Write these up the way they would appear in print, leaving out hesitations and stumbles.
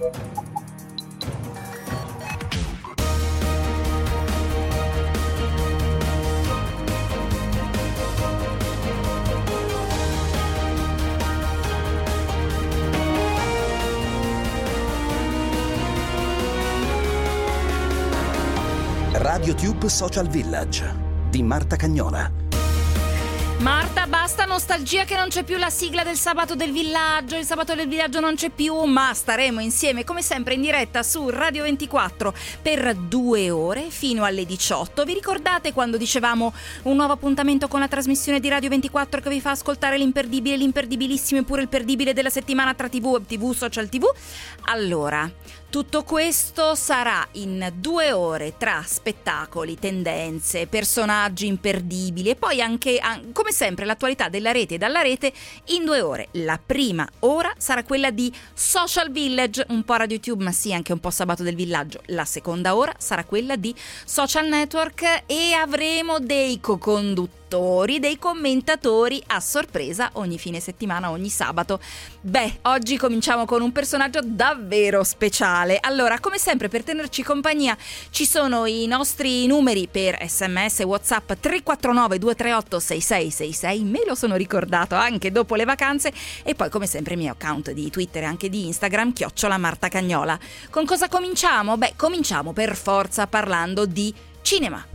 RadioTube Social Village di Marta Cagnola. Marta, basta nostalgia che non c'è più la sigla del sabato del villaggio, il sabato del villaggio non c'è più, ma staremo insieme come sempre in diretta su Radio 24 per 2 ore fino alle 18. Vi ricordate quando dicevamo un nuovo appuntamento con la trasmissione di Radio 24 che vi fa ascoltare l'imperdibile, l'imperdibilissimo e pure il perdibile della settimana tra TV, social TV? Allora, tutto questo sarà in 2 ore tra spettacoli, tendenze, personaggi imperdibili e poi anche, come sempre, l'attualità della rete e dalla rete in 2 ore. La prima ora sarà quella di Social Village, un po' RadioTube ma sì anche un po' Sabato del Villaggio. La seconda ora sarà quella di Social Network e avremo dei co-conduttori, dei commentatori a sorpresa ogni fine settimana, ogni sabato. Beh, oggi cominciamo con un personaggio davvero speciale. Allora, come sempre, per tenerci compagnia ci sono i nostri numeri per SMS e WhatsApp 349 238 6666, me lo sono ricordato anche dopo le vacanze, e poi come sempre il mio account di Twitter e anche di Instagram @Marta Cagnola. Con cosa cominciamo? Beh, cominciamo per forza parlando di cinema.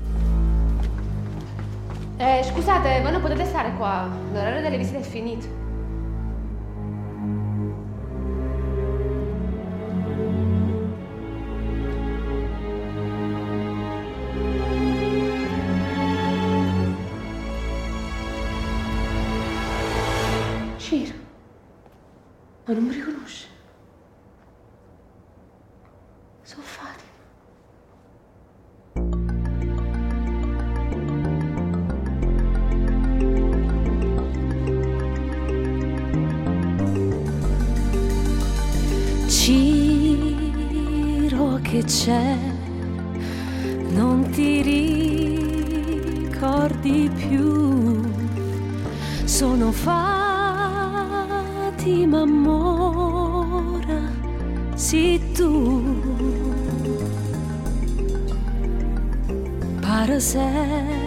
Scusate, voi non potete stare qua, l'orario delle visite è finito. Ciro, ma non mi riconosce? Sono Fatima. Ciro, che c'è? Non ti ricordi più? Sono Fatima Mora, sì tu. Para sé.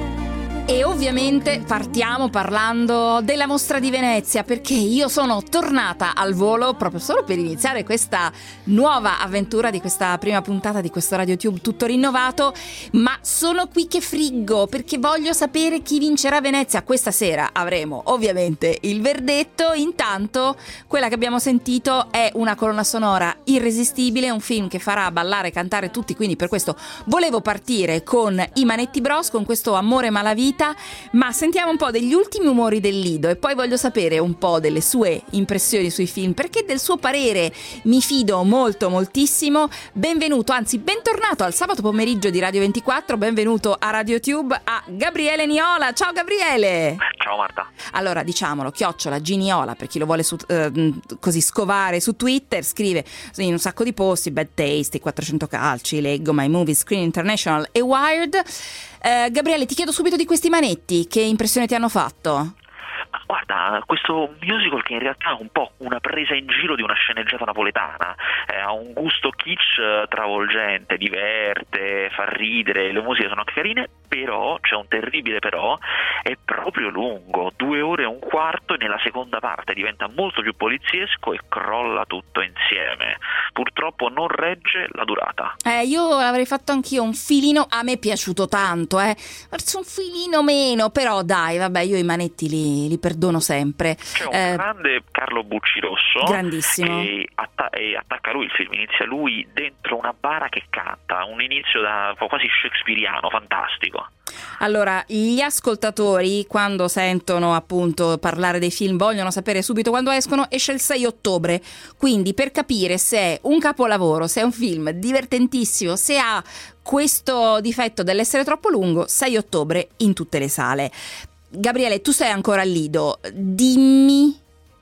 E ovviamente partiamo parlando della Mostra di Venezia, perché io sono tornata al volo proprio solo per iniziare questa nuova avventura di questa prima puntata di questo RadioTube tutto rinnovato, ma sono qui che friggo perché voglio sapere chi vincerà Venezia. Questa sera avremo ovviamente il verdetto. Intanto quella che abbiamo sentito è una colonna sonora irresistibile, un film che farà ballare e cantare tutti, quindi per questo volevo partire con i Manetti Bros, con questo Amore Malavita. Ma sentiamo un po' degli ultimi umori del Lido e poi voglio sapere un po' delle sue impressioni sui film, perché del suo parere mi fido moltissimo. Benvenuto, anzi bentornato al sabato pomeriggio di Radio 24, benvenuto a RadioTube a Gabriele Niola. Ciao Gabriele! Ciao Marta. Allora, diciamolo, @Giniola per chi lo vuole così scovare su Twitter, scrive in un sacco di posti: Bad Taste, 400 calci, leggo My Movie, Screen International e Wired. Gabriele, ti chiedo subito di questi Manetti, che impressione ti hanno fatto? Guarda, questo musical che in realtà è un po' una presa in giro di una sceneggiata napoletana, ha un gusto kitsch travolgente, diverte, fa ridere, le musiche sono anche carine, però, c'è un terribile però, è proprio lungo, 2 ore e un quarto, e nella seconda parte diventa molto più poliziesco e crolla tutto insieme. Purtroppo non regge la durata. Io avrei fatto anch'io un filino, a me è piaciuto tanto, forse un filino meno, però dai, vabbè, io i Manetti li perdono sempre. C'è un grande Carlo Buccirosso, grandissimo, e attacca lui il film, inizia lui dentro una bara che canta, un inizio da quasi shakespeariano, fantastico. Allora, gli ascoltatori quando sentono appunto parlare dei film vogliono sapere subito quando escono. Esce il 6 ottobre, quindi per capire se è un capolavoro, se è un film divertentissimo, se ha questo difetto dell'essere troppo lungo, 6 ottobre in tutte le sale. Gabriele, tu sei ancora al Lido, dimmi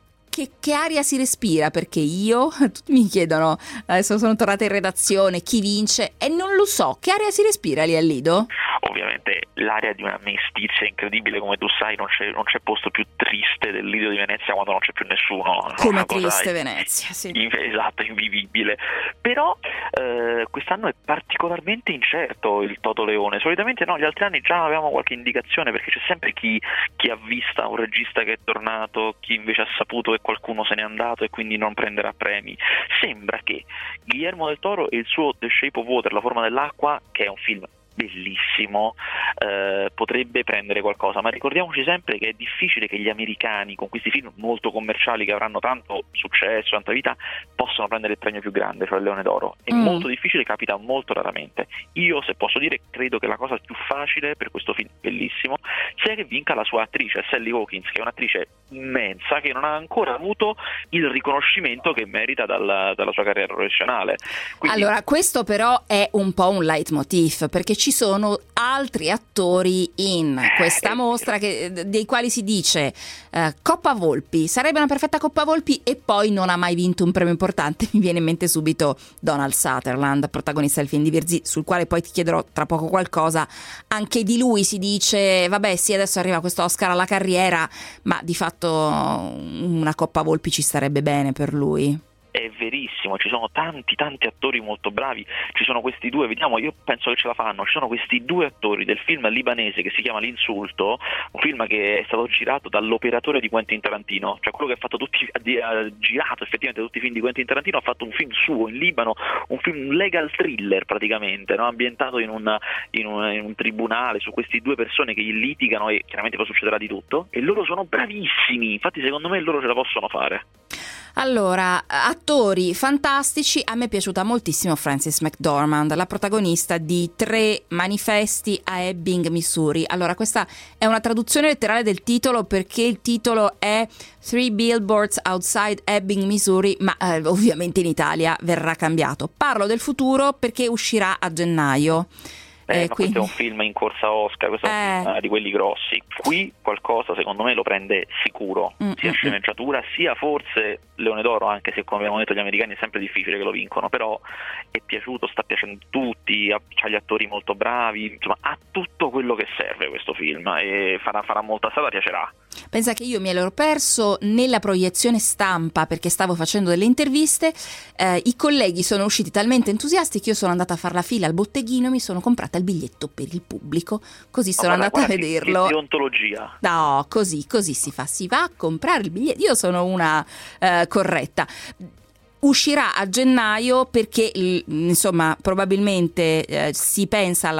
che aria si respira, perché tutti mi chiedono, adesso sono tornata in redazione, chi vince, e non lo so, che aria si respira lì al Lido? Ovviamente l'area di una mestizia incredibile, come tu sai, non c'è posto più triste del Lido di Venezia quando non c'è più nessuno. Come triste Venezia, sì. Esatto, invivibile. Però quest'anno è particolarmente incerto il Toto Leone. Solitamente no, gli altri anni già avevamo qualche indicazione, perché c'è sempre chi ha vista un regista che è tornato, chi invece ha saputo che qualcuno se n'è andato e quindi non prenderà premi. Sembra che Guillermo del Toro e il suo The Shape of Water, La forma dell'acqua, che è un film bellissimo, potrebbe prendere qualcosa, ma ricordiamoci sempre che è difficile che gli americani, con questi film molto commerciali che avranno tanto successo, tanta vita, possano prendere il premio più grande, cioè il Leone d'Oro. È molto difficile, capita molto raramente. Io, se posso dire, credo che la cosa più facile per questo film bellissimo sia che vinca la sua attrice, Sally Hawkins, che è un'attrice immensa, che non ha ancora avuto il riconoscimento che merita dalla sua carriera professionale. Quindi... Allora, questo però è un po' un leitmotiv, perché ci sono altri attori in questa mostra dei quali si dice Coppa Volpi, sarebbe una perfetta Coppa Volpi, e poi non ha mai vinto un premio importante. Mi viene in mente subito Donald Sutherland, protagonista del film di Virzì, sul quale poi ti chiederò tra poco qualcosa. Anche di lui si dice vabbè sì, adesso arriva questo Oscar alla carriera, ma di fatto una Coppa Volpi ci starebbe bene per lui. È verissimo, ci sono tanti attori molto bravi, ci sono questi due, vediamo, io penso che ce la fanno, ci sono questi due attori del film libanese che si chiama L'Insulto, un film che è stato girato dall'operatore di Quentin Tarantino, cioè quello che ha girato effettivamente tutti i film di Quentin Tarantino, ha fatto un film suo in Libano, un film legal thriller praticamente, no? Ambientato in un tribunale su queste due persone che litigano, e chiaramente poi succederà di tutto, e loro sono bravissimi, infatti secondo me loro ce la possono fare. Allora, attori fantastici. A me è piaciuta moltissimo Frances McDormand, la protagonista di 3 manifesti a Ebbing, Missouri. Allora, questa è una traduzione letterale del titolo, perché il titolo è 3 Billboards Outside Ebbing, Missouri, ma ovviamente in Italia verrà cambiato. Parlo del futuro perché uscirà a gennaio. Ma questo è un film in corsa Oscar, questo è un film di quelli grossi. Qui qualcosa secondo me lo prende sicuro, sia sceneggiatura sia forse Leone d'Oro, anche se come abbiamo detto gli americani è sempre difficile che lo vincono, però è piaciuto, sta piacendo a tutti, ha gli attori molto bravi, insomma ha tutto quello che serve questo film, e farà molta strada, piacerà. Pensa che io mi ero perso nella proiezione stampa perché stavo facendo delle interviste, i colleghi sono usciti talmente entusiasti che io sono andata a fare la fila al botteghino e mi sono comprata il biglietto per il pubblico, così sono andata a vederlo. Deontologia. No, così si va a comprare il biglietto. Io sono una corretta. Uscirà a gennaio perché insomma probabilmente si pensa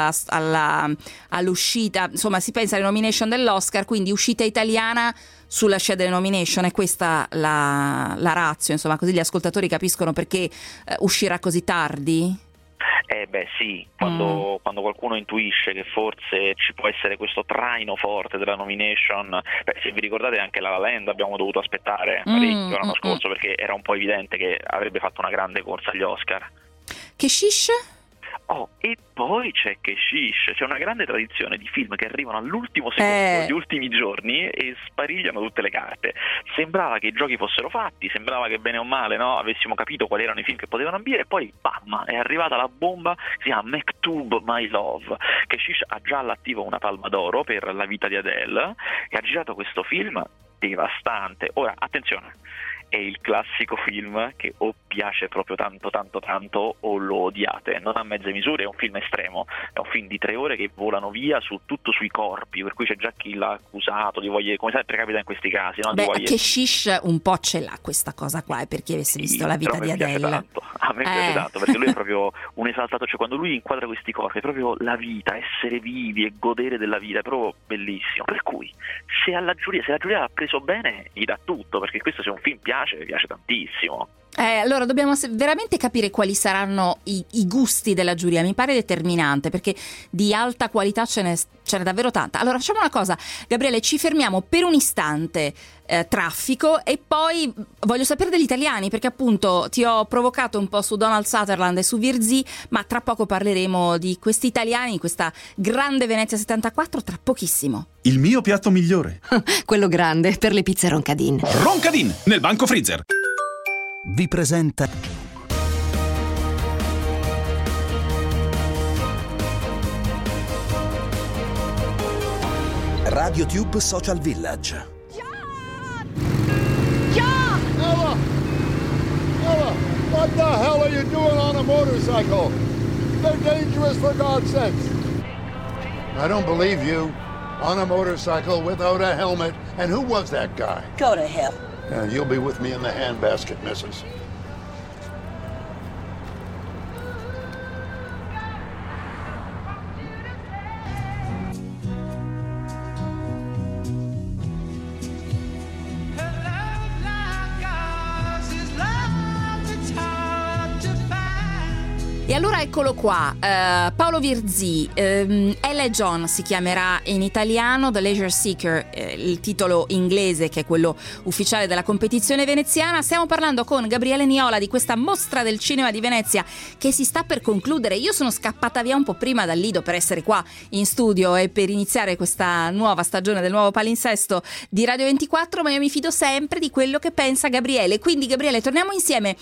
all'uscita, insomma si pensa alle nomination dell'Oscar, quindi uscita italiana sulla scia delle nomination, è questa la ratio, insomma, così gli ascoltatori capiscono perché uscirà così tardi. Sì, quando qualcuno intuisce che forse ci può essere questo traino forte della nomination, se vi ricordate anche La La Land abbiamo dovuto aspettare parecchio l'anno scorso perché era un po' evidente che avrebbe fatto una grande corsa agli Oscar. Che shish? E poi c'è Keshish, c'è una grande tradizione di film che arrivano all'ultimo secondo, gli ultimi giorni, e sparigliano tutte le carte. Sembrava che i giochi fossero fatti, sembrava che bene o male avessimo capito quali erano i film che potevano ambire, e poi bam, è arrivata la bomba, si chiama Maktub My Love. Keshish ha già all'attivo una Palma d'Oro per La vita di Adele e ha girato questo film devastante. Ora, attenzione, è il classico film che o piace proprio tanto o lo odiate, non ha mezze misure, è un film estremo, è un film di 3 ore che volano via tutto sui corpi, per cui c'è già chi l'ha accusato, come sempre capita in questi casi, no? Keshish un po' ce l'ha questa cosa qua, per chi avesse visto La vita di Adele. A me piace tanto, perché lui è proprio un esaltato, cioè quando lui inquadra questi corpi è proprio la vita, essere vivi e godere della vita, è proprio bellissimo, per cui se la giuria l'ha preso bene gli dà tutto, perché questo, se un film piace tantissimo. Allora dobbiamo veramente capire quali saranno i gusti della giuria, mi pare determinante, perché di alta qualità ce n'è davvero tanta. Allora facciamo una cosa, Gabriele, ci fermiamo per un istante, traffico, e poi voglio sapere degli italiani, perché appunto ti ho provocato un po' su Donald Sutherland e su Virzì, ma tra poco parleremo di questi italiani, questa grande Venezia 74, tra pochissimo. Il mio piatto migliore. Quello grande per le pizze Roncadin. Roncadin, nel banco freezer. Vi presenta RadioTube Social Village. Ella! Ella! What the hell are you doing on a motorcycle? They're dangerous, for God's sakes. I don't believe you. On a motorcycle without a helmet. And who was that guy? Go to hell. You'll be with me in the handbasket, missus. E allora eccolo qua, Paolo Virzì, Ella e John si chiamerà in italiano, The Leisure Seeker, il titolo inglese che è quello ufficiale della competizione veneziana. Stiamo parlando con Gabriele Niola di questa mostra del cinema di Venezia che si sta per concludere. Io sono scappata via un po' prima dal Lido per essere qua in studio e per iniziare questa nuova stagione del nuovo palinsesto di Radio 24, ma io mi fido sempre di quello che pensa Gabriele. Quindi Gabriele, torniamo insieme.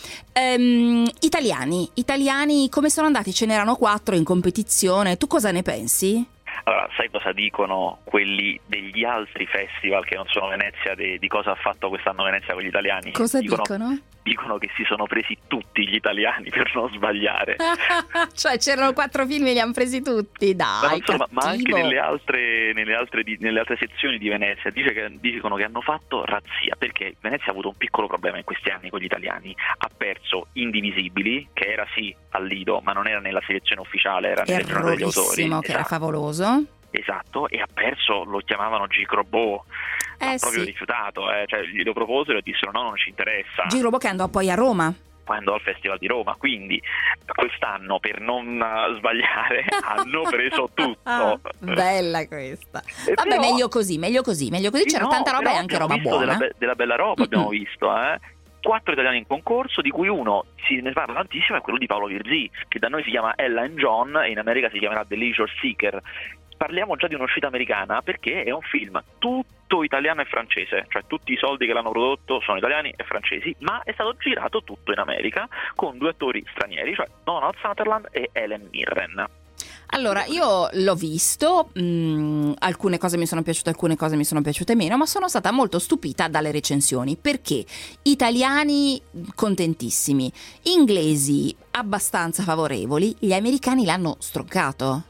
Italiani come sono andati? Ce n'erano 4 in competizione, tu cosa ne pensi? Allora, sai cosa dicono quelli degli altri festival che non sono Venezia di cosa ha fatto quest'anno Venezia con gli italiani? Cosa dicono? Dicono che si sono presi tutti gli italiani per non sbagliare. Cioè c'erano 4 film e li hanno presi tutti, dai, ma anche nelle altre sezioni di Venezia dicono che hanno fatto razzia, perché Venezia ha avuto un piccolo problema in questi anni con gli italiani. Ha perso Indivisibili, che era sì al Lido, ma non era nella selezione ufficiale, era nelle giornate degli autori. Che era favoloso. Esatto, e ha perso, lo chiamavano G-Crobo, ha proprio rifiutato, cioè glielo proposero e dissero no, non ci interessa. G-Crobo che andò poi a Roma. Poi andò al Festival di Roma, quindi quest'anno per non sbagliare hanno preso tutto. Bella questa. Vabbè, però, meglio così, c'era tanta roba e anche roba buona. Della bella roba abbiamo visto, 4 italiani in concorso, di cui uno si ne parla tantissimo, è quello di Paolo Virzì, che da noi si chiama Ella and John e in America si chiamerà The Leisure Seeker. Parliamo già di un'uscita americana perché è un film tutto italiano e francese, cioè tutti i soldi che l'hanno prodotto sono italiani e francesi, ma è stato girato tutto in America con 2 attori stranieri, cioè Donald Sutherland e Helen Mirren. Allora, io l'ho visto, alcune cose mi sono piaciute, alcune cose mi sono piaciute meno, ma sono stata molto stupita dalle recensioni, perché italiani contentissimi, inglesi abbastanza favorevoli, gli americani l'hanno stroncato.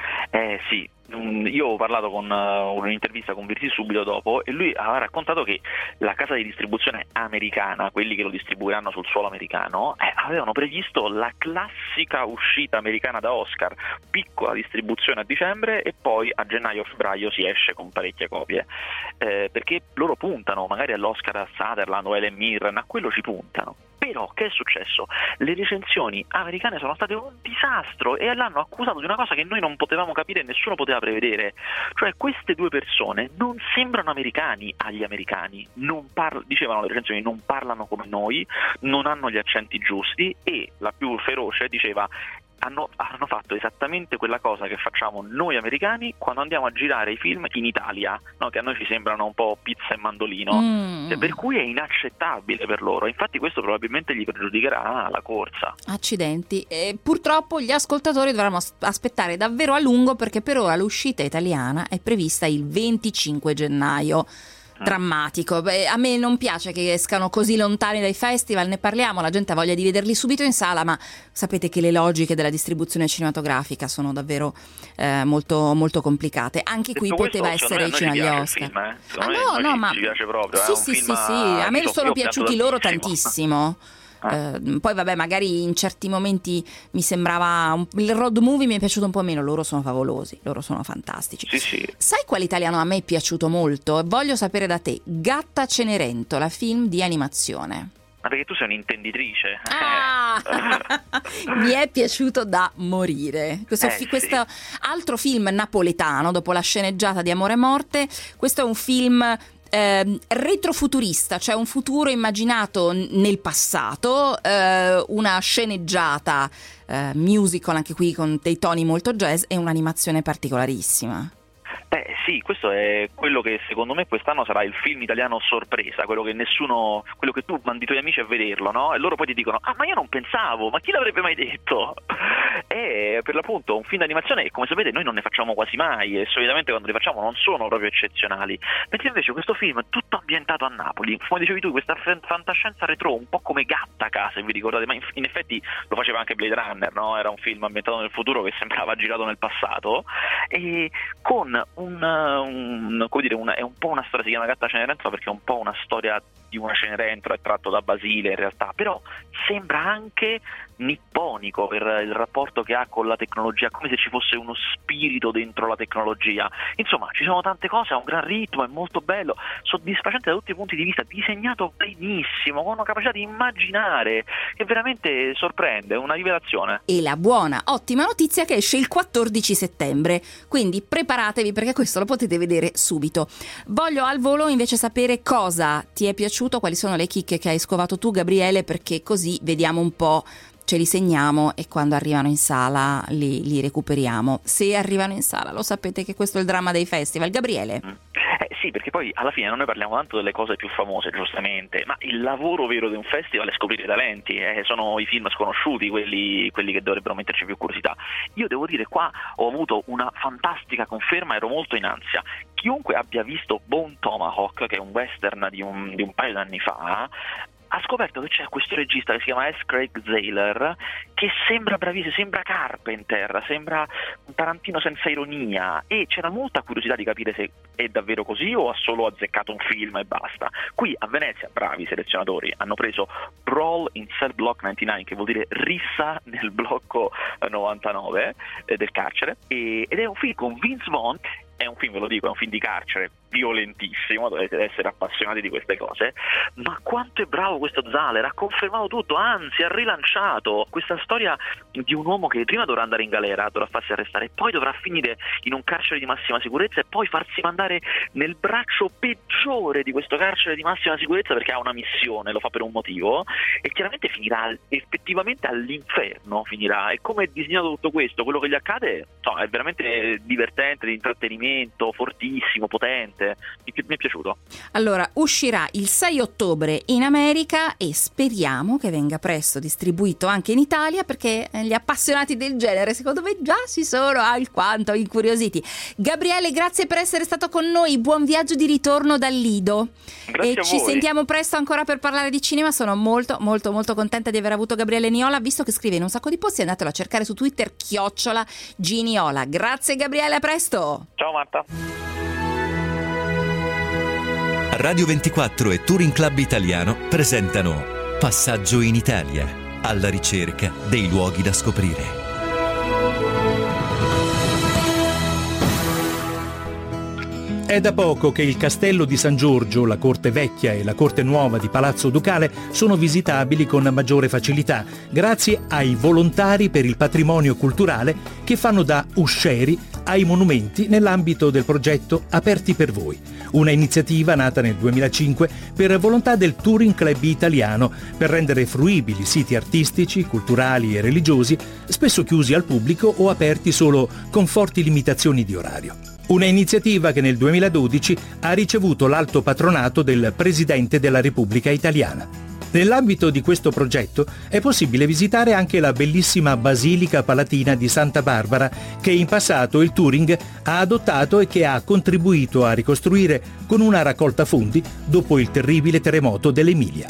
Sì. Io ho parlato con un'intervista con Virzì subito dopo e lui ha raccontato che la casa di distribuzione americana, quelli che lo distribuiranno sul suolo americano, avevano previsto la classica uscita americana da Oscar, piccola distribuzione a dicembre e poi a gennaio-febbraio si esce con parecchie copie, perché loro puntano magari all'Oscar a Sutherland o Helen Mirren, a quello ci puntano. Però che è successo? Le recensioni americane sono state un disastro e l'hanno accusato di una cosa che noi non potevamo capire e nessuno poteva prevedere. Cioè queste 2 persone non sembrano americani agli americani, dicevano le recensioni, non parlano come noi, non hanno gli accenti giusti e la più feroce diceva hanno fatto esattamente quella cosa che facciamo noi americani quando andiamo a girare i film in Italia, no? Che a noi ci sembrano un po' pizza e mandolino, per cui è inaccettabile per loro. Infatti questo probabilmente gli pregiudicherà la corsa. Accidenti. E purtroppo gli ascoltatori dovranno aspettare davvero a lungo, perché per ora l'uscita italiana è prevista il 25 gennaio. Drammatico. A me non piace che escano così lontani dai festival, ne parliamo, la gente ha voglia di vederli subito in sala, ma sapete che le logiche della distribuzione cinematografica sono davvero molto, molto complicate. Anche qui poteva essere vicino agli Oscar. Ma ci piace proprio. Sì, a me sono piaciuti loro tantissimo. Poi vabbè, magari in certi momenti mi sembrava il road movie mi è piaciuto un po' meno. Loro sono favolosi, loro sono fantastici. Sì. Sai quale italiano a me è piaciuto molto? Voglio sapere da te. Gatta Cenerentola, film di animazione. Ma perché tu sei un'intenditrice. Mi è piaciuto da morire. Questo altro film napoletano, dopo la sceneggiata di Amore e Morte. Questo è un film retrofuturista, cioè un futuro immaginato nel passato, una sceneggiata musical anche qui con dei toni molto jazz e un'animazione particolarissima. Sì, questo è quello che secondo me quest'anno sarà il film italiano sorpresa, quello che tu mandi i tuoi amici a vederlo, no? E loro poi ti dicono ma io non pensavo, ma chi l'avrebbe mai detto? È per l'appunto un film d'animazione, e come sapete noi non ne facciamo quasi mai, e solitamente quando li facciamo non sono proprio eccezionali, mentre invece questo film è tutto ambientato a Napoli, come dicevi tu, questa fantascienza retro, un po' come Gattaca, se vi ricordate, ma in effetti lo faceva anche Blade Runner, no? Era un film ambientato nel futuro che sembrava girato nel passato, e con è un po' una storia, si chiama Gatta Cenerentola perché è un po' una storia di una Cenerentola, è tratto da Basile in realtà, però sembra anche nipponico per il rapporto che ha con la tecnologia, come se ci fosse uno spirito dentro la tecnologia. Insomma, ci sono tante cose, ha un gran ritmo, è molto bello, soddisfacente da tutti i punti di vista, disegnato benissimo, con una capacità di immaginare che veramente sorprende, una rivelazione. E la buona, ottima notizia che esce il 14 settembre, quindi preparatevi perché questo lo potete vedere subito. Voglio al volo invece sapere cosa ti è piaciuto, quali sono le chicche che hai scovato tu, Gabriele, perché così vediamo un po', ce li segniamo e quando arrivano in sala li recuperiamo. Se arrivano in sala, lo sapete che questo è il dramma dei festival. Gabriele? Sì, perché poi alla fine noi parliamo tanto delle cose più famose, giustamente, ma il lavoro vero di un festival è scoprire i talenti, sono i film sconosciuti quelli che dovrebbero metterci più curiosità. Io devo dire, qua ho avuto una fantastica conferma, ero molto in ansia. Chiunque abbia visto Bone Tomahawk, che è un western di un paio d'anni fa, ha scoperto che c'è questo regista che si chiama S. Craig Zahler, che sembra bravissimo, sembra Carpenter, sembra un Tarantino senza ironia, e c'era molta curiosità di capire se è davvero così o ha solo azzeccato un film e basta. Qui a Venezia, bravi selezionatori, hanno preso Brawl in Cell Block 99, che vuol dire rissa nel blocco 99 del carcere, ed è un film con Vince Vaughn. È un film, ve lo dico, è un film di carcere, violentissimo, dovete essere appassionati di queste cose, ma quanto è bravo questo Zahler, ha confermato tutto, anzi ha rilanciato questa storia di un uomo che prima dovrà andare in galera, dovrà farsi arrestare, poi dovrà finire in un carcere di massima sicurezza e poi farsi mandare nel braccio peggiore di questo carcere di massima sicurezza perché ha una missione, lo fa per un motivo, e chiaramente finirà effettivamente all'inferno, finirà. E come è disegnato tutto questo, quello che gli accade, è veramente divertente, di intrattenimento, fortissimo, potente, mi è piaciuto. Allora, uscirà il 6 ottobre in America e speriamo che venga presto distribuito anche in Italia, perché gli appassionati del genere secondo me già si sono alquanto incuriositi. Gabriele, grazie per essere stato con noi, buon viaggio di ritorno dal Lido. Grazie e a ci voi. sentiamo presto ancora per parlare di cinema. Sono molto molto molto contenta di aver avuto Gabriele Niola, visto che scrive in un sacco di posti, andatelo a cercare su Twitter @Gniola. Grazie Gabriele, a presto. Ciao Marta. Radio 24 e Touring Club Italiano presentano Passaggio in Italia, alla ricerca dei luoghi da scoprire. È da poco che il Castello di San Giorgio, la Corte Vecchia e la Corte Nuova di Palazzo Ducale sono visitabili con maggiore facilità, grazie ai volontari per il patrimonio culturale che fanno da uscieri ai monumenti nell'ambito del progetto Aperti per Voi, una iniziativa nata nel 2005 per volontà del Touring Club Italiano per rendere fruibili siti artistici, culturali e religiosi, spesso chiusi al pubblico o aperti solo con forti limitazioni di orario. Una iniziativa che nel 2012 ha ricevuto l'alto patronato del Presidente della Repubblica Italiana. Nell'ambito di questo progetto è possibile visitare anche la bellissima Basilica Palatina di Santa Barbara, che in passato il Touring ha adottato e che ha contribuito a ricostruire con una raccolta fondi dopo il terribile terremoto dell'Emilia.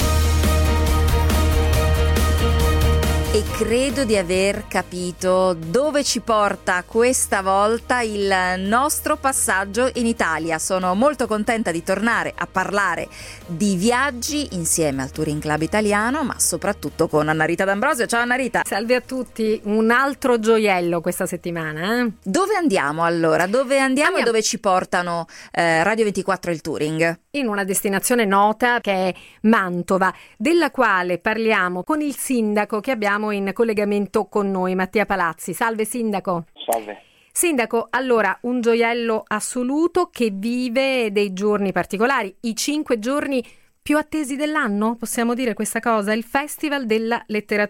E credo di aver capito dove ci porta questa volta il nostro passaggio in Italia. Sono molto contenta di tornare a parlare di viaggi insieme al Touring Club Italiano, ma soprattutto con Annarita D'Ambrosio. Ciao Annarita. Salve a tutti, un altro gioiello questa settimana. Dove andiamo allora? Dove andiamo e dove ci portano Radio 24 e il Touring? In una destinazione nota che è Mantova, della quale parliamo con il sindaco che abbiamo in collegamento con noi, Mattia Palazzi. Salve sindaco. Salve. Sindaco, allora un gioiello assoluto che vive dei giorni particolari, i 5 giorni più attesi dell'anno, possiamo dire questa cosa, il Festival della Letteratura.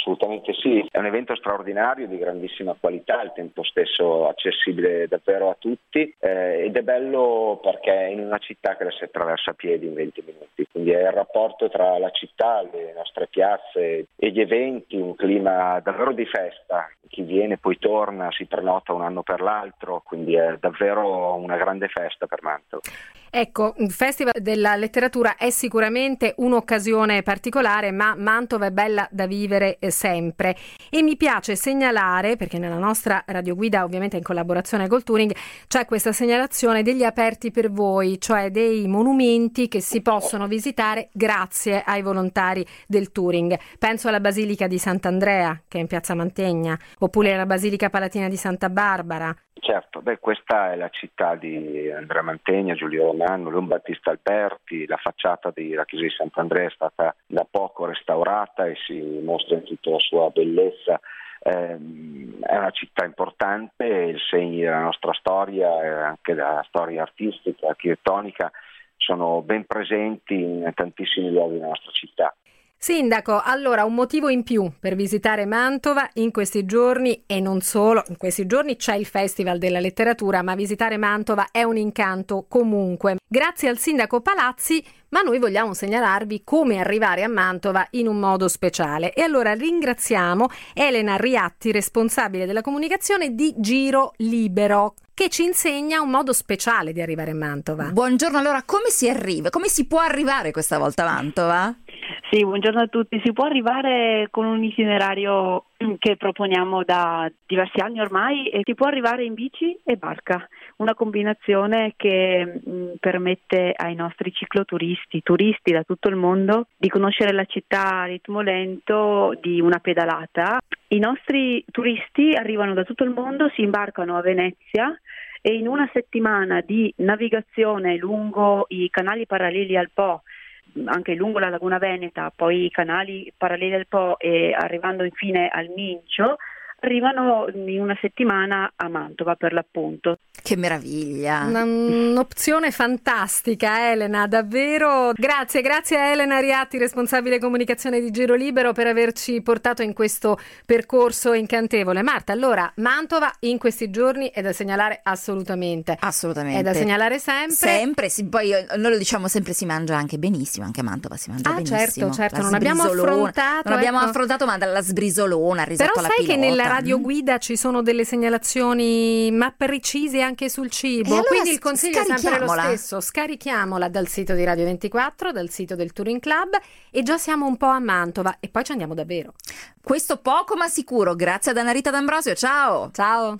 Assolutamente sì, è un evento straordinario di grandissima qualità, al tempo stesso accessibile davvero a tutti ed è bello perché è in una città che la si attraversa a piedi in 20 minuti, quindi è il rapporto tra la città, le nostre piazze e gli eventi, un clima davvero di festa. Chi viene poi torna, si prenota un anno per l'altro, quindi è davvero una grande festa per Mantova. Ecco, il Festival della Letteratura è sicuramente un'occasione particolare, ma Mantova è bella da vivere sempre. E mi piace segnalare, perché nella nostra radioguida, ovviamente in collaborazione col Touring, c'è questa segnalazione degli aperti per voi, cioè dei monumenti che si possono visitare grazie ai volontari del Touring. Penso alla Basilica di Sant'Andrea, che è in Piazza Mantegna, oppure alla Basilica Palatina di Santa Barbara. Certo, questa è la città di Andrea Mantegna, Giulio Romano, Leon Battista Alberti. La facciata della chiesa di Sant'Andrea è stata da poco restaurata e si mostra in tutta la sua bellezza. È una città importante, il segno della nostra storia e anche della storia artistica, architettonica sono ben presenti in tantissimi luoghi della nostra città. Sindaco, allora un motivo in più per visitare Mantova in questi giorni, e non solo, in questi giorni c'è il Festival della Letteratura, ma visitare Mantova è un incanto comunque. Grazie al sindaco Palazzi, ma noi vogliamo segnalarvi come arrivare a Mantova in un modo speciale. E allora ringraziamo Elena Riatti, responsabile della comunicazione di Giro Libero, che ci insegna un modo speciale di arrivare a Mantova. Buongiorno, allora come si arriva? Come si può arrivare questa volta a Mantova? Sì, buongiorno a tutti. Si può arrivare con un itinerario che proponiamo da diversi anni ormai e si può arrivare in bici e barca, una combinazione che permette ai nostri cicloturisti, turisti da tutto il mondo, di conoscere la città a ritmo lento di una pedalata. I nostri turisti arrivano da tutto il mondo, si imbarcano a Venezia e in una settimana di navigazione lungo i canali paralleli al Po, anche lungo la Laguna Veneta, poi i canali paralleli al Po e arrivando infine al Mincio, arrivano in una settimana a Mantova per l'appunto. Che meraviglia! Un'opzione fantastica, Elena, davvero. Grazie a Elena Riatti, responsabile comunicazione di Giro Libero, per averci portato in questo percorso incantevole. Marta, allora, Mantova in questi giorni è da segnalare assolutamente. Assolutamente. È da segnalare sempre. Sempre, sì, poi noi lo diciamo sempre, si mangia anche benissimo, anche a Mantova si mangia benissimo. Certo, non abbiamo affrontato, ma dalla sbrisolona al risotto alla pilota. Però sai che nella radioguida ci sono delle segnalazioni ma precise anche sul cibo, allora quindi il consiglio è sempre lo stesso: scarichiamola dal sito di Radio 24, dal sito del Touring Club, e già siamo un po' a Mantova e poi ci andiamo davvero. Questo poco ma sicuro, grazie ad Anna Rita D'Ambrosio, ciao! Ciao!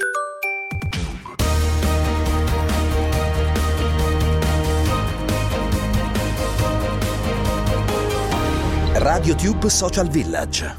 Radio Tube Social Village.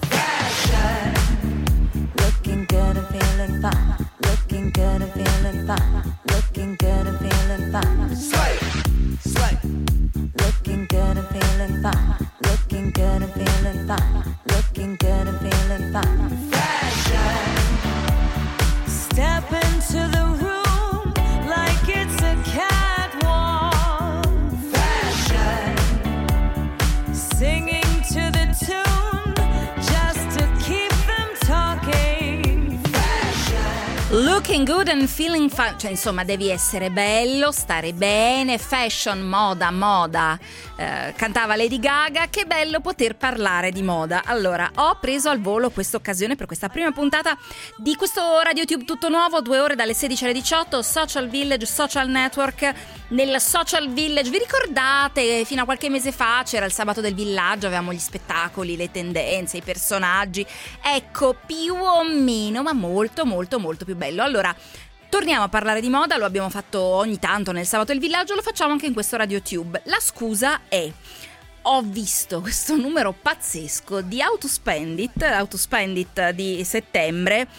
Looking good and feeling fine. Looking good and feeling fine. Looking good and feeling fine. Sway, sway. Looking good and feeling fine. Looking good and feeling fine. Looking good and feeling fine. Fashion. Step into the room like it's a catwalk. Fashion. Singing to the tune just to keep them talking. Looking good and feeling fine, cioè insomma devi essere bello, stare bene, fashion, moda, cantava Lady Gaga. Che bello poter parlare di moda. Allora, ho preso al volo questa occasione per questa prima puntata di questo RadioTube tutto nuovo, 2 ore dalle 16 alle 18, Social Village, Social Network. Nel Social Village, vi ricordate, fino a qualche mese fa c'era il sabato del villaggio, avevamo gli spettacoli, le tendenze, i personaggi. Ecco, più o meno, ma molto più bello. Allora, torniamo a parlare di moda, lo abbiamo fatto ogni tanto nel sabato del villaggio, lo facciamo anche in questo RadioTube. La scusa è: ho visto questo numero pazzesco di Autospendit di settembre,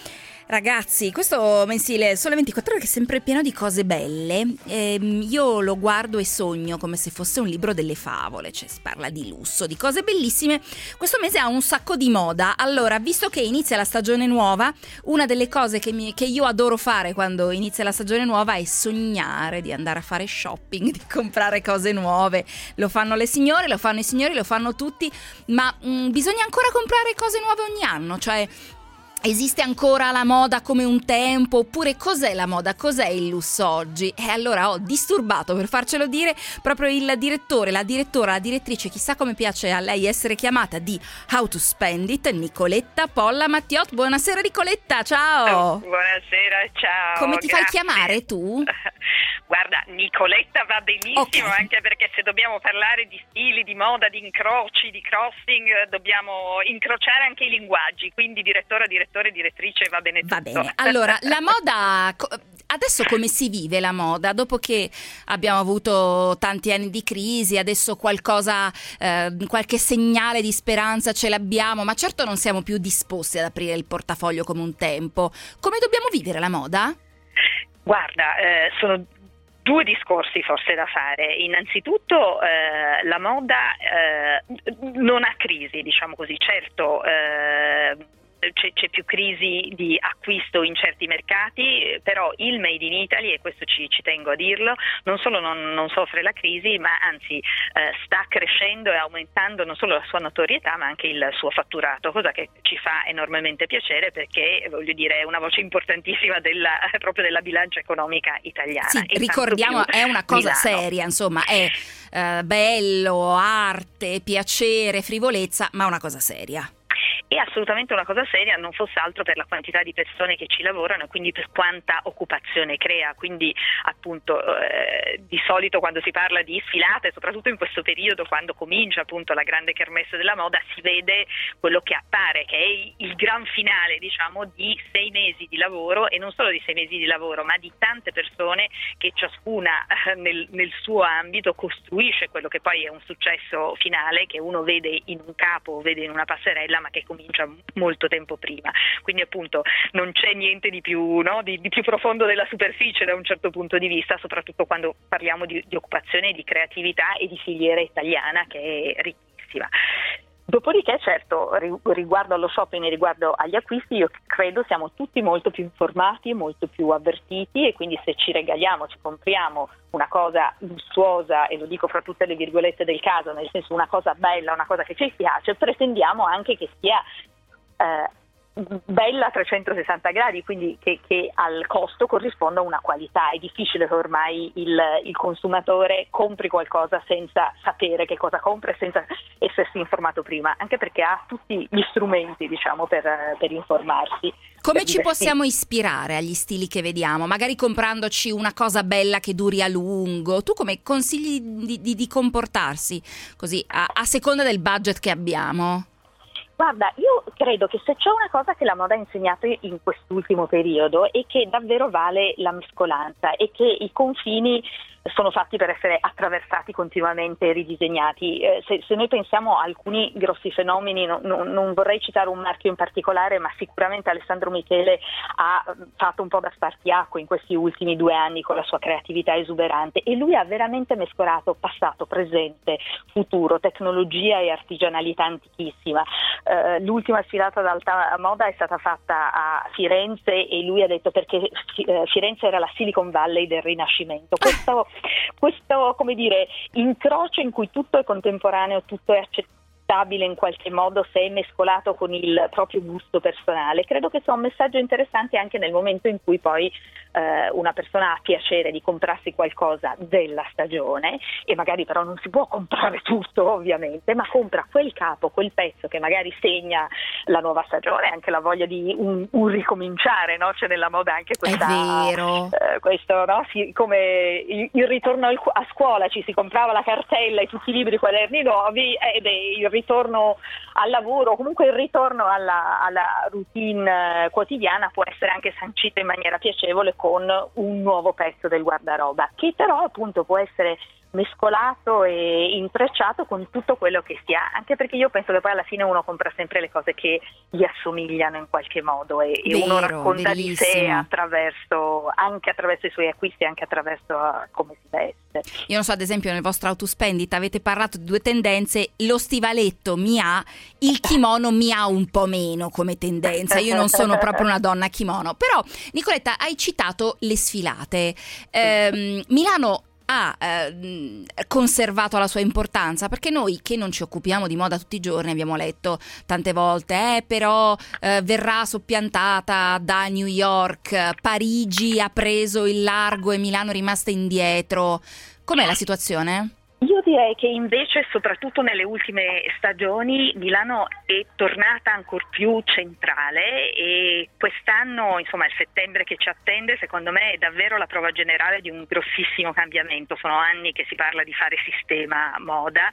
Ragazzi, questo mensile Sole 24 Ore che è sempre pieno di cose belle, io lo guardo e sogno come se fosse un libro delle favole, cioè si parla di lusso, di cose bellissime. Questo mese ha un sacco di moda. Allora, visto che inizia la stagione nuova, una delle cose che io adoro fare quando inizia la stagione nuova è sognare di andare a fare shopping, di comprare cose nuove. Lo fanno le signore, lo fanno i signori, lo fanno tutti, ma bisogna ancora comprare cose nuove ogni anno, cioè esiste ancora la moda come un tempo, oppure cos'è la moda, cos'è il lusso oggi? E allora ho disturbato, per farcelo dire, proprio il direttore, la direttora, la direttrice, chissà come piace a lei essere chiamata, di How to Spend It, Nicoletta Polla Mattiot. Buonasera Nicoletta, ciao! Buonasera, ciao! Come ti fai chiamare tu? Guarda, Nicoletta va benissimo, okay. Anche perché se dobbiamo parlare di stili, di moda, di incroci, di crossing, dobbiamo incrociare anche i linguaggi, quindi direttrice, va bene tutto. Va bene, allora la moda, adesso come si vive la moda? Dopo che abbiamo avuto tanti anni di crisi, adesso qualcosa, qualche segnale di speranza ce l'abbiamo, ma certo non siamo più disposti ad aprire il portafoglio come un tempo. Come dobbiamo vivere la moda? Guarda, sono due discorsi forse da fare. Innanzitutto la moda non ha crisi, diciamo così. Certo, c'è più crisi di acquisto in certi mercati, però il Made in Italy, e questo ci tengo a dirlo, non solo non soffre la crisi, ma anzi sta crescendo e aumentando non solo la sua notorietà ma anche il suo fatturato, cosa che ci fa enormemente piacere, perché voglio dire è una voce importantissima proprio della bilancia economica italiana. Sì, ricordiamo, è una cosa seria, insomma, è bello, arte, piacere, frivolezza, ma una cosa seria. È assolutamente una cosa seria, non fosse altro per la quantità di persone che ci lavorano e quindi per quanta occupazione crea. Quindi appunto di solito quando si parla di sfilate, soprattutto in questo periodo quando comincia appunto la grande kermesse della moda, si vede quello che appare, che è il gran finale, diciamo, di 6 mesi di lavoro, e non solo di 6 mesi di lavoro, ma di tante persone che ciascuna nel suo ambito costruisce quello che poi è un successo finale, che uno vede in un capo, vede in una passerella, ma che comincia molto tempo prima. Quindi appunto non c'è niente di più, no? di più profondo della superficie da un certo punto di vista, soprattutto quando parliamo di occupazione, di creatività e di filiera italiana, che è ricchissima. Dopodiché, certo, riguardo allo shopping e riguardo agli acquisti, io credo siamo tutti molto più informati, molto più avvertiti, e quindi se ci regaliamo, ci compriamo una cosa lussuosa, e lo dico fra tutte le virgolette del caso, nel senso una cosa bella, una cosa che ci piace, pretendiamo anche che sia bella a 360 gradi, quindi che al costo corrisponda una qualità. È difficile che ormai il consumatore compri qualcosa senza sapere che cosa compra e senza essersi informato prima, anche perché ha tutti gli strumenti, diciamo, per informarsi. Come ci possiamo ispirare agli stili che vediamo? Magari comprandoci una cosa bella che duri a lungo. Tu come consigli di comportarsi così a seconda del budget che abbiamo? Guarda, io credo che se c'è una cosa che la moda ha insegnato in quest'ultimo periodo è che davvero vale la mescolanza, e che i confini sono fatti per essere attraversati continuamente e ridisegnati. Se noi pensiamo a alcuni grossi fenomeni, non vorrei citare un marchio in particolare, ma sicuramente Alessandro Michele ha fatto un po' da spartiacque in questi ultimi 2 anni con la sua creatività esuberante, e lui ha veramente mescolato passato, presente, futuro, tecnologia e artigianalità antichissima. L'ultima sfilata d'alta moda è stata fatta a Firenze, e lui ha detto perché Firenze era la Silicon Valley del Rinascimento. Questo, come dire, incrocio in cui tutto è contemporaneo, tutto è accettabile in qualche modo se è mescolato con il proprio gusto personale, credo che sia un messaggio interessante anche nel momento in cui poi una persona ha piacere di comprarsi qualcosa della stagione, e magari però non si può comprare tutto ovviamente, ma compra quel capo, quel pezzo che magari segna la nuova stagione, anche la voglia di un ricominciare, no? C'è nella moda anche questa, è vero. Questo, no? Come il ritorno a scuola, ci si comprava la cartella e tutti i libri, i quaderni nuovi, ed il ritorno al lavoro, comunque il ritorno alla routine quotidiana può essere anche sancito in maniera piacevole con un nuovo pezzo del guardaroba, che però appunto può essere mescolato e intrecciato con tutto quello che si ha, anche perché io penso che poi alla fine uno compra sempre le cose che gli assomigliano in qualche modo e uno racconta di sé anche attraverso i suoi acquisti, anche attraverso come si veste. Io non so, ad esempio nel vostro Autospendit avete parlato di 2 tendenze, lo stivaletto mi ha, il kimono mi ha un po' meno come tendenza, io non sono proprio una donna kimono. Però Nicoletta, hai citato le sfilate, Milano ha conservato la sua importanza, perché noi che non ci occupiamo di moda tutti i giorni abbiamo letto tante volte però verrà soppiantata da New York, Parigi ha preso il largo e Milano è rimasta indietro. Com'è la situazione? Io direi che invece, soprattutto nelle ultime stagioni, Milano è tornata ancor più centrale e quest'anno, insomma, il settembre che ci attende, secondo me è davvero la prova generale di un grossissimo cambiamento. Sono anni che si parla di fare sistema moda,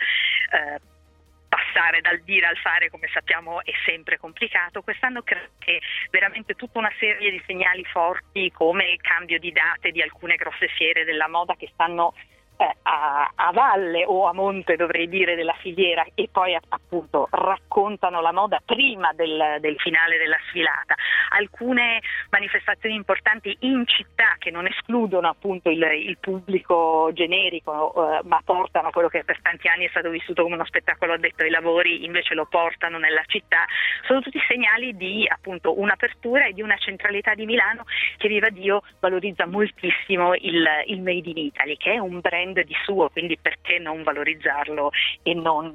passare dal dire al fare, come sappiamo, è sempre complicato. Quest'anno credo che veramente tutta una serie di segnali forti, come il cambio di date di alcune grosse fiere della moda che stanno a valle o a monte, dovrei dire, della filiera, e poi appunto raccontano la moda prima del finale della sfilata. Alcune manifestazioni importanti in città che non escludono appunto il pubblico generico, ma portano quello che per tanti anni è stato vissuto come uno spettacolo addetto ai lavori, invece lo portano nella città. Sono tutti segnali di appunto un'apertura e di una centralità di Milano che, viva Dio, valorizza moltissimo il Made in Italy, che è un brand di suo, quindi perché non valorizzarlo e non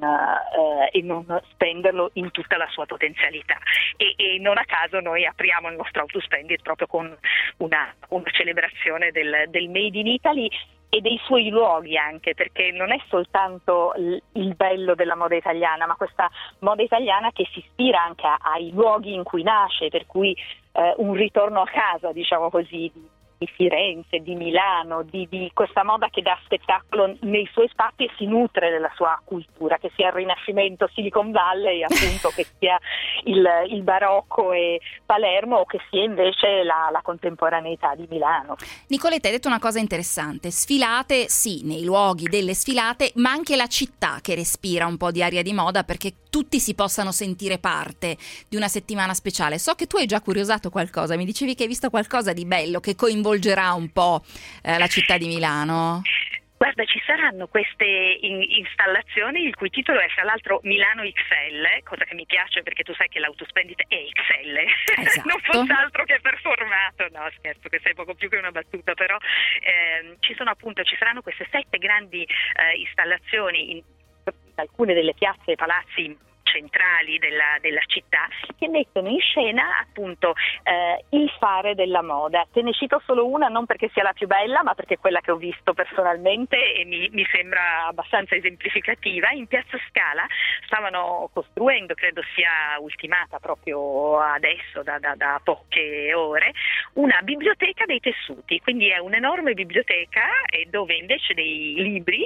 spenderlo in tutta la sua potenzialità. E non a caso noi apriamo il nostro Autospendit proprio con una celebrazione del Made in Italy e dei suoi luoghi, anche perché non è soltanto il bello della moda italiana, ma questa moda italiana che si ispira anche ai luoghi in cui nasce, per cui un ritorno a casa, diciamo così, di Firenze, di Milano, di questa moda che dà spettacolo nei suoi spazi e si nutre della sua cultura, che sia il Rinascimento, Silicon Valley, appunto, che sia il barocco e Palermo, o che sia invece la contemporaneità di Milano. Nicoletta, hai detto una cosa interessante: sfilate, sì, nei luoghi delle sfilate, ma anche la città che respira un po' di aria di moda, perché tutti si possano sentire parte di una settimana speciale. So che tu hai già curiosato qualcosa, mi dicevi che hai visto qualcosa di bello che coinvolgerà un po' la città di Milano. Guarda, ci saranno queste installazioni il cui titolo è tra l'altro Milano XL, cosa che mi piace perché tu sai che l'Autospendit è XL, esatto. Non fosse altro che performato, no scherzo, che sei poco più che una battuta, però ci saranno queste 7 grandi installazioni in alcune delle piazze e palazzi centrali della città, che mettono in scena appunto il fare della moda. Te ne cito solo una, non perché sia la più bella, ma perché è quella che ho visto personalmente e mi sembra abbastanza esemplificativa. In Piazza Scala stavano costruendo, credo sia ultimata proprio adesso da poche ore, una biblioteca dei tessuti, quindi è un'enorme biblioteca dove invece dei libri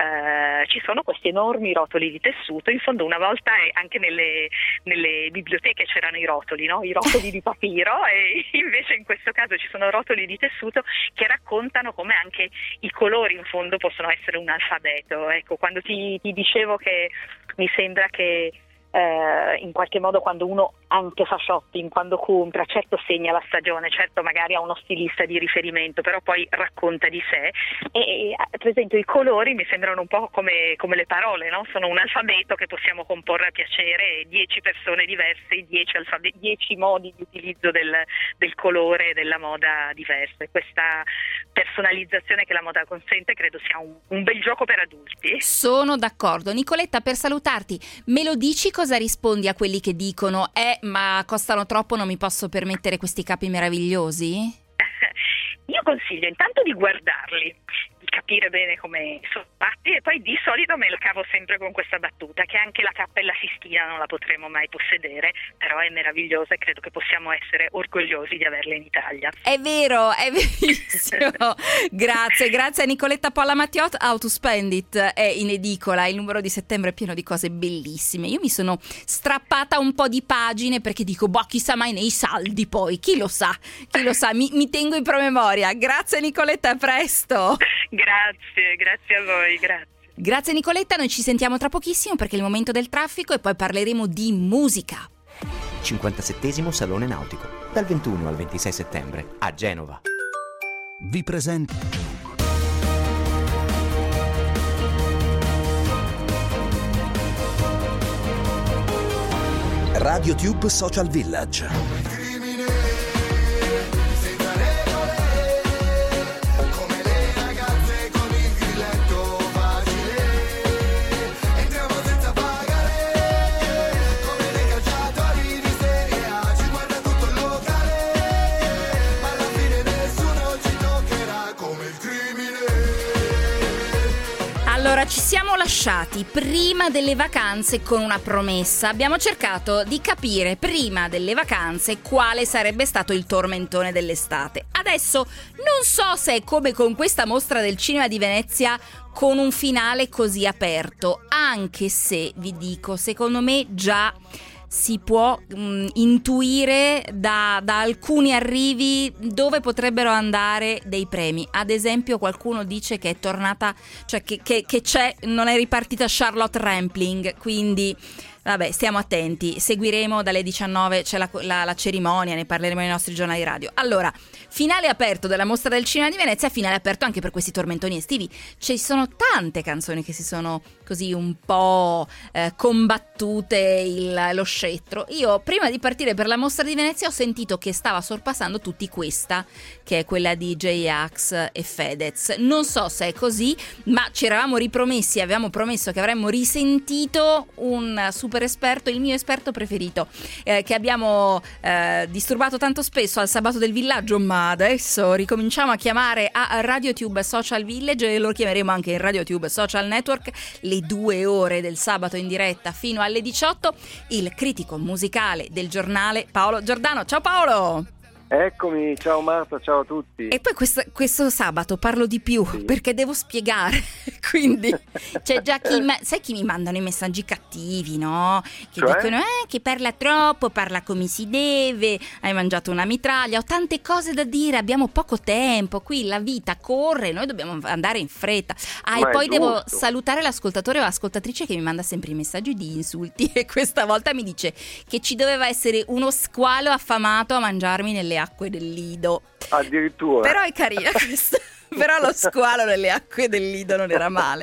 ci sono questi enormi rotoli di tessuto. In fondo, una volta anche nelle biblioteche c'erano i rotoli, no? I rotoli di papiro, e invece in questo caso ci sono rotoli di tessuto che raccontano come anche i colori in fondo possono essere un alfabeto. Ecco, quando ti dicevo che mi sembra che in qualche modo quando uno anche fa shopping, quando compra, certo segna la stagione, certo magari ha uno stilista di riferimento, però poi racconta di sé e per esempio i colori mi sembrano un po' come le parole, no? Sono un alfabeto che possiamo comporre a piacere, 10 persone diverse, 10 modi di utilizzo del colore e della moda diverse. Questa personalizzazione che la moda consente credo sia un bel gioco per adulti. Sono d'accordo. Nicoletta, per salutarti, me lo dici cosa rispondi a quelli che dicono ma costano troppo, non mi posso permettere questi capi meravigliosi? Io consiglio intanto di guardarli, di capire bene come sono fatti, e poi di solito me lo cavo sempre con questa battuta, che anche la Cappella Sistina non la potremo mai possedere, però è meravigliosa e credo che possiamo essere orgogliosi di averla in Italia. È vero, è verissimo. Grazie a Nicoletta Polla Mattiot. Autospendit è in edicola, il numero di settembre è pieno di cose bellissime. Io mi sono strappata un po' di pagine perché dico, chissà mai nei saldi poi, chi lo sa, mi tengo in promemoria. Grazie Nicoletta, a presto. Grazie a voi, grazie. Grazie Nicoletta, noi ci sentiamo tra pochissimo perché è il momento del traffico e poi parleremo di musica. 57° Salone Nautico, dal 21 al 26 settembre a Genova. Vi presento RadioTube Social Village. Allora, ci siamo lasciati prima delle vacanze con una promessa. Abbiamo cercato di capire prima delle vacanze quale sarebbe stato il tormentone dell'estate. Adesso non so se è come con questa mostra del cinema di Venezia con un finale così aperto, anche se, vi dico, secondo me già si può intuire da alcuni arrivi dove potrebbero andare dei premi. Ad esempio qualcuno dice che è tornata, cioè che c'è, non è ripartita Charlotte Rampling, quindi vabbè, stiamo attenti, seguiremo dalle 19, c'è la cerimonia, ne parleremo nei nostri giornali radio. Allora, finale aperto della mostra del cinema di Venezia, finale aperto anche per questi tormentoni estivi. Ci sono tante canzoni che si sono così un po' combattute lo scettro. Io prima di partire per la mostra di Venezia ho sentito che stava sorpassando tutti questa, che è quella di J-Ax e Fedez. Non so se è così, ma ci eravamo ripromessi, avevamo promesso che avremmo risentito un super esperto, il mio esperto preferito, che abbiamo disturbato tanto spesso al Sabato del Villaggio, ma adesso ricominciamo a chiamare a RadioTube Social Village e lo chiameremo anche in RadioTube Social Network, le 2 ore del sabato in diretta fino alle 18, il critico musicale del giornale Paolo Giordano. Ciao Paolo! Eccomi, ciao Marta, ciao a tutti. E poi questo sabato parlo di più, sì, perché devo spiegare, quindi c'è già sai chi mi mandano i messaggi cattivi, no? Che dicono che parla troppo, parla come si deve, hai mangiato una mitraglia, ho tante cose da dire, abbiamo poco tempo, qui la vita corre, noi dobbiamo andare in fretta. E poi devo salutare l'ascoltatore o l'ascoltatrice che mi manda sempre i messaggi di insulti e questa volta mi dice che ci doveva essere uno squalo affamato a mangiarmi nelle acque del Lido. Addirittura. Però è carina questa. Però lo squalo nelle acque del Lido non era male.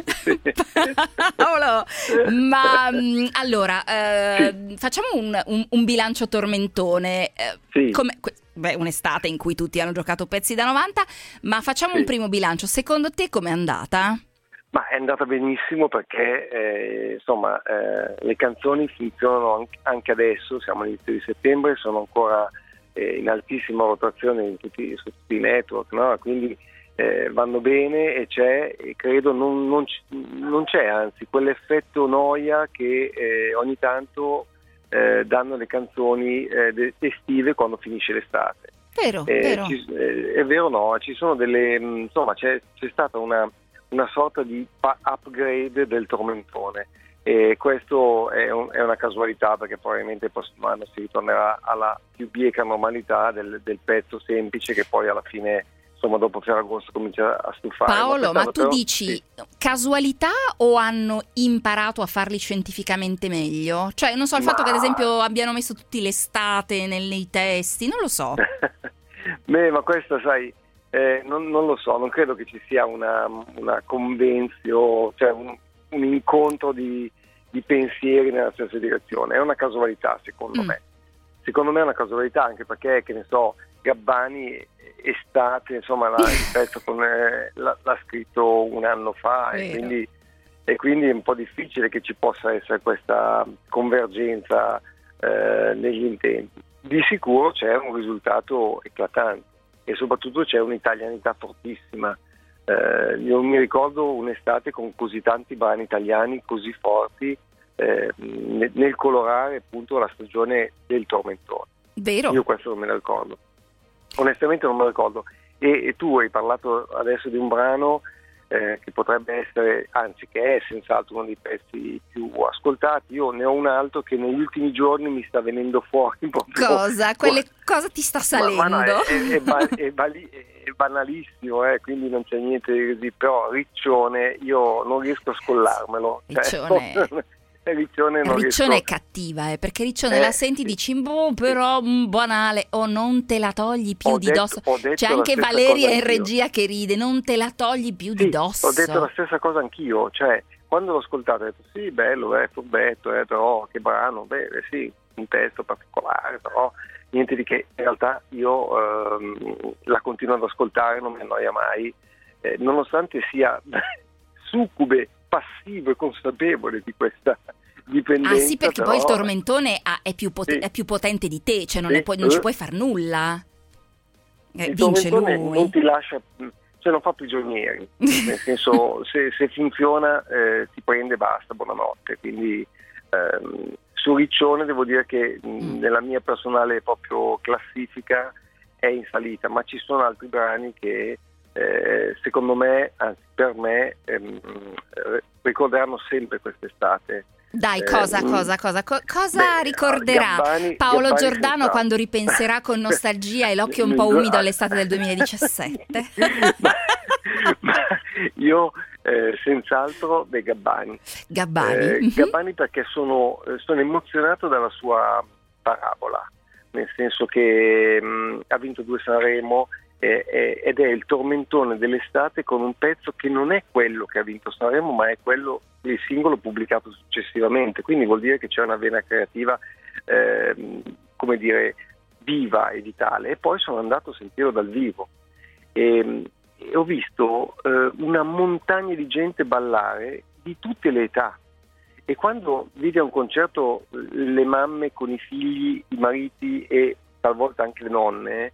Paolo, ma allora facciamo un bilancio tormentone. Come un'estate in cui tutti hanno giocato pezzi da 90, ma facciamo un primo bilancio. Secondo te com'è andata? Ma è andata benissimo perché le canzoni funzionano anche adesso, siamo all'inizio di settembre, sono ancora in altissima rotazione su tutti i network, no? Quindi vanno bene e c'è, e credo non c'è anzi quell'effetto noia che ogni tanto danno le canzoni estive quando finisce l'estate. Vero. È vero, no? Ci sono delle, c'è stata una sorta di upgrade del tormentone. E questo è una casualità perché probabilmente il prossimo anno si ritornerà alla più bieca normalità del pezzo semplice che poi alla fine, dopo Ferragosto comincia a stufare. Paolo, ma tu dici casualità o hanno imparato a farli scientificamente meglio? Cioè, non so, il fatto che ad esempio abbiano messo tutti l'estate nei testi, non lo so. Ma questo, sai, non lo so, non credo che ci sia una convenzio, cioè un incontro di pensieri nella stessa direzione. È una casualità, secondo me. Secondo me è una casualità, anche perché, che ne so, Gabbani estate, il pezzo l'ha scritto un anno fa e quindi è un po' difficile che ci possa essere questa convergenza negli intenti. Di sicuro c'è un risultato eclatante e soprattutto c'è un'italianità fortissima. Io mi ricordo un'estate con così tanti brani italiani così forti nel colorare appunto la stagione del tormentone. Vero. Io questo non me lo ricordo, onestamente non me lo ricordo. E tu hai parlato adesso di un brano che potrebbe essere, anzi che è senz'altro uno dei pezzi più ascoltati. Io ne ho un altro che negli ultimi giorni mi sta venendo fuori proprio. Cosa ti sta salendo? Ma no, è banalissimo, quindi non c'è niente di così, però Riccione io non riesco a scollarmelo. Riccione è cattiva, perché Riccione la senti, dici però banale, o non te la togli più di dosso. C'è anche Valeria in regia che ride, non te la togli più di dosso. Ho detto la stessa cosa anch'io, cioè quando l'ho ascoltato ho detto sì, bello, furbetto, però che brano, sì, un testo particolare, però niente di che. In realtà io la continuo ad ascoltare, non mi annoia mai, nonostante sia succube, passivo e consapevole di questa dipendenza. Ah sì, perché però... poi il tormentone è più potente di te, cioè non ci puoi far nulla. Il Vince tormentone lui. non ti lascia, cioè non fa prigionieri, nel senso se funziona ti prende e basta, buonanotte. Quindi su Riccione devo dire che nella mia personale proprio classifica è in salita, ma ci sono altri brani che secondo me, anzi per me, ricorderanno sempre quest'estate. Dai, cosa ricorderà Paolo Giordano quando ripenserà con nostalgia e l'occhio un po' umido all'estate del 2017? ma io senz'altro dei Gabbani. Gabbani perché sono emozionato dalla sua parabola, nel senso che ha vinto 2 Sanremo ed è il tormentone dell'estate con un pezzo che non è quello che ha vinto Sanremo, ma è il singolo pubblicato successivamente, quindi vuol dire che c'è una vena creativa come dire viva e vitale. E poi sono andato a sentirlo dal vivo e ho visto una montagna di gente ballare di tutte le età, e quando vidi a un concerto le mamme con i figli, i mariti e talvolta anche le nonne,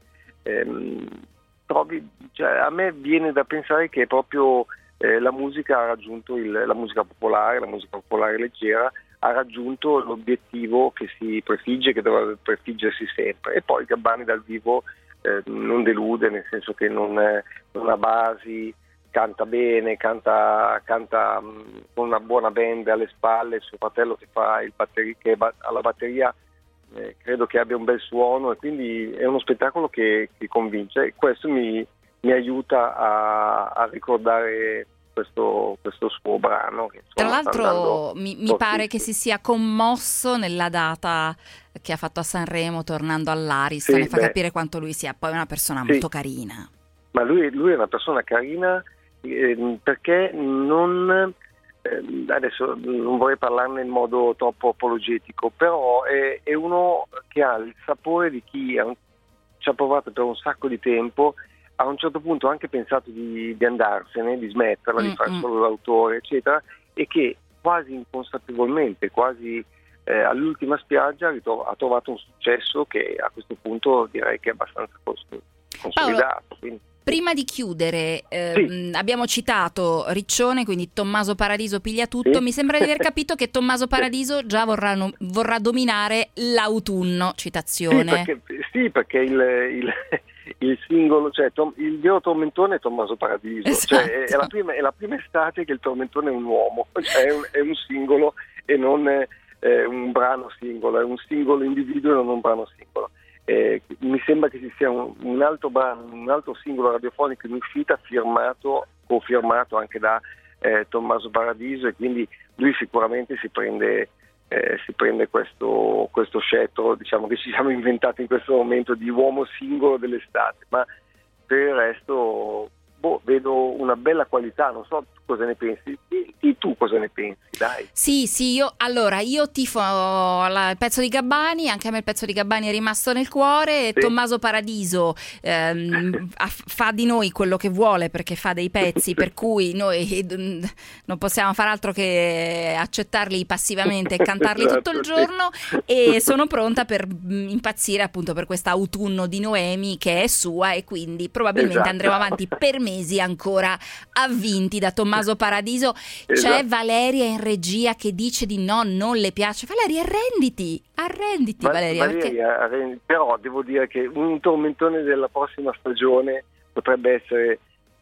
a me viene da pensare che proprio la musica ha raggiunto la musica popolare leggera ha raggiunto l'obiettivo che si prefigge, che dovrebbe prefiggersi sempre. E poi Gabbani dal vivo non delude, nel senso che non ha basi, canta bene, canta con una buona band alle spalle. Il suo fratello che fa alla batteria credo che abbia un bel suono, e quindi è uno spettacolo che convince, e questo mi aiuta a ricordare questo suo brano che, insomma, tra l'altro mi pare che si sia commosso nella data che ha fatto a Sanremo tornando all'Aris, ne fa capire quanto lui sia poi una persona molto carina. Ma lui è una persona carina perché non adesso non vorrei parlarne in modo troppo apologetico, però è uno che ha il sapore di chi ci ha provato per un sacco di tempo, a un certo punto ha anche pensato di andarsene, di smetterla, di fare solo l'autore, eccetera, e che quasi inconsapevolmente, quasi all'ultima spiaggia ha trovato un successo che a questo punto direi che è abbastanza consolidato. Quindi. Prima di chiudere, abbiamo citato Riccione, quindi Tommaso Paradiso piglia tutto. Mi sembra di aver capito che Tommaso Paradiso già vorrà dominare l'autunno, citazione. Perché il singolo, cioè il vero tormentone è Tommaso Paradiso, esatto. Cioè è la prima estate che il tormentone è un uomo, cioè è un singolo e non un brano singolo, è un singolo individuo e non un brano singolo. Mi sembra che ci sia un altro brano, un altro singolo radiofonico in uscita confermato anche da Tommaso Paradiso, e quindi lui sicuramente si prende questo scettro, diciamo, che ci siamo inventati in questo momento di uomo singolo dell'estate, ma per il resto vedo una bella qualità. Non so cosa ne pensi. E tu cosa ne pensi? Dai. Sì, io tifo il pezzo di Gabbani, anche a me il pezzo di Gabbani è rimasto nel cuore. Sì. Tommaso Paradiso fa di noi quello che vuole, perché fa dei pezzi per cui noi non possiamo far altro che accettarli passivamente e cantarli tutto il giorno, e sono pronta per impazzire appunto per questa autunno di Noemi che è sua, e quindi probabilmente andremo avanti per mesi ancora avvinti da Tommaso Paradiso. C'è Valeria in regia che dice di no, non le piace. Valeria, arrenditi Valeria. Però devo dire che un tormentone della prossima stagione potrebbe essere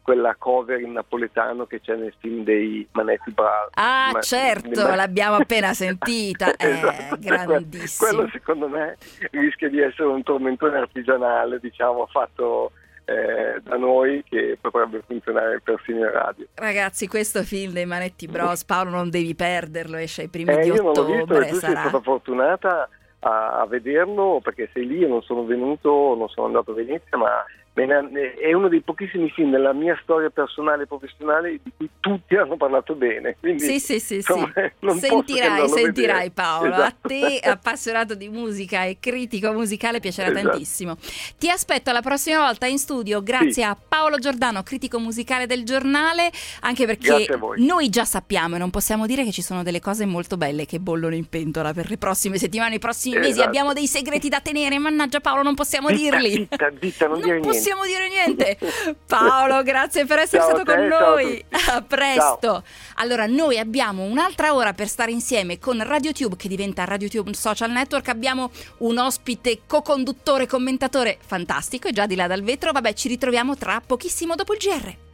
quella cover in napoletano che c'è nel film dei Manetti Bros. Ah, certo, l'abbiamo appena sentita. Esatto. Grandissimo. Quello secondo me rischia di essere un tormentone artigianale, diciamo, fatto da noi, che potrebbe funzionare persino in radio. Ragazzi, questo film dei Manetti Bros, Paolo, non devi perderlo, esce ai primi di io non l'ho visto, ottobre. e tu sei stata fortunata a vederlo, perché sei lì, io non sono venuto, non sono andato a Venezia, ma è uno dei pochissimi film nella mia storia personale e professionale di cui tutti hanno parlato bene. Quindi, sì. non Sentirai Paolo, esatto. A te, appassionato di musica e critico musicale, piacerà tantissimo. Ti aspetto la prossima volta in studio, grazie a Paolo Giordano, critico musicale del Giornale, anche perché noi già sappiamo e non possiamo dire che ci sono delle cose molto belle che bollono in pentola per le prossime settimane, i prossimi mesi. Abbiamo dei segreti da tenere, mannaggia Paolo, non possiamo dirli. Non dire niente. Possiamo dire niente. Paolo, grazie per essere stato con noi. A presto. Ciao. Allora, noi abbiamo un'altra ora per stare insieme con RadioTube, che diventa RadioTube Social Network. Abbiamo un ospite, co-conduttore, commentatore fantastico, e già di là dal vetro. Vabbè, ci ritroviamo tra pochissimo dopo il GR.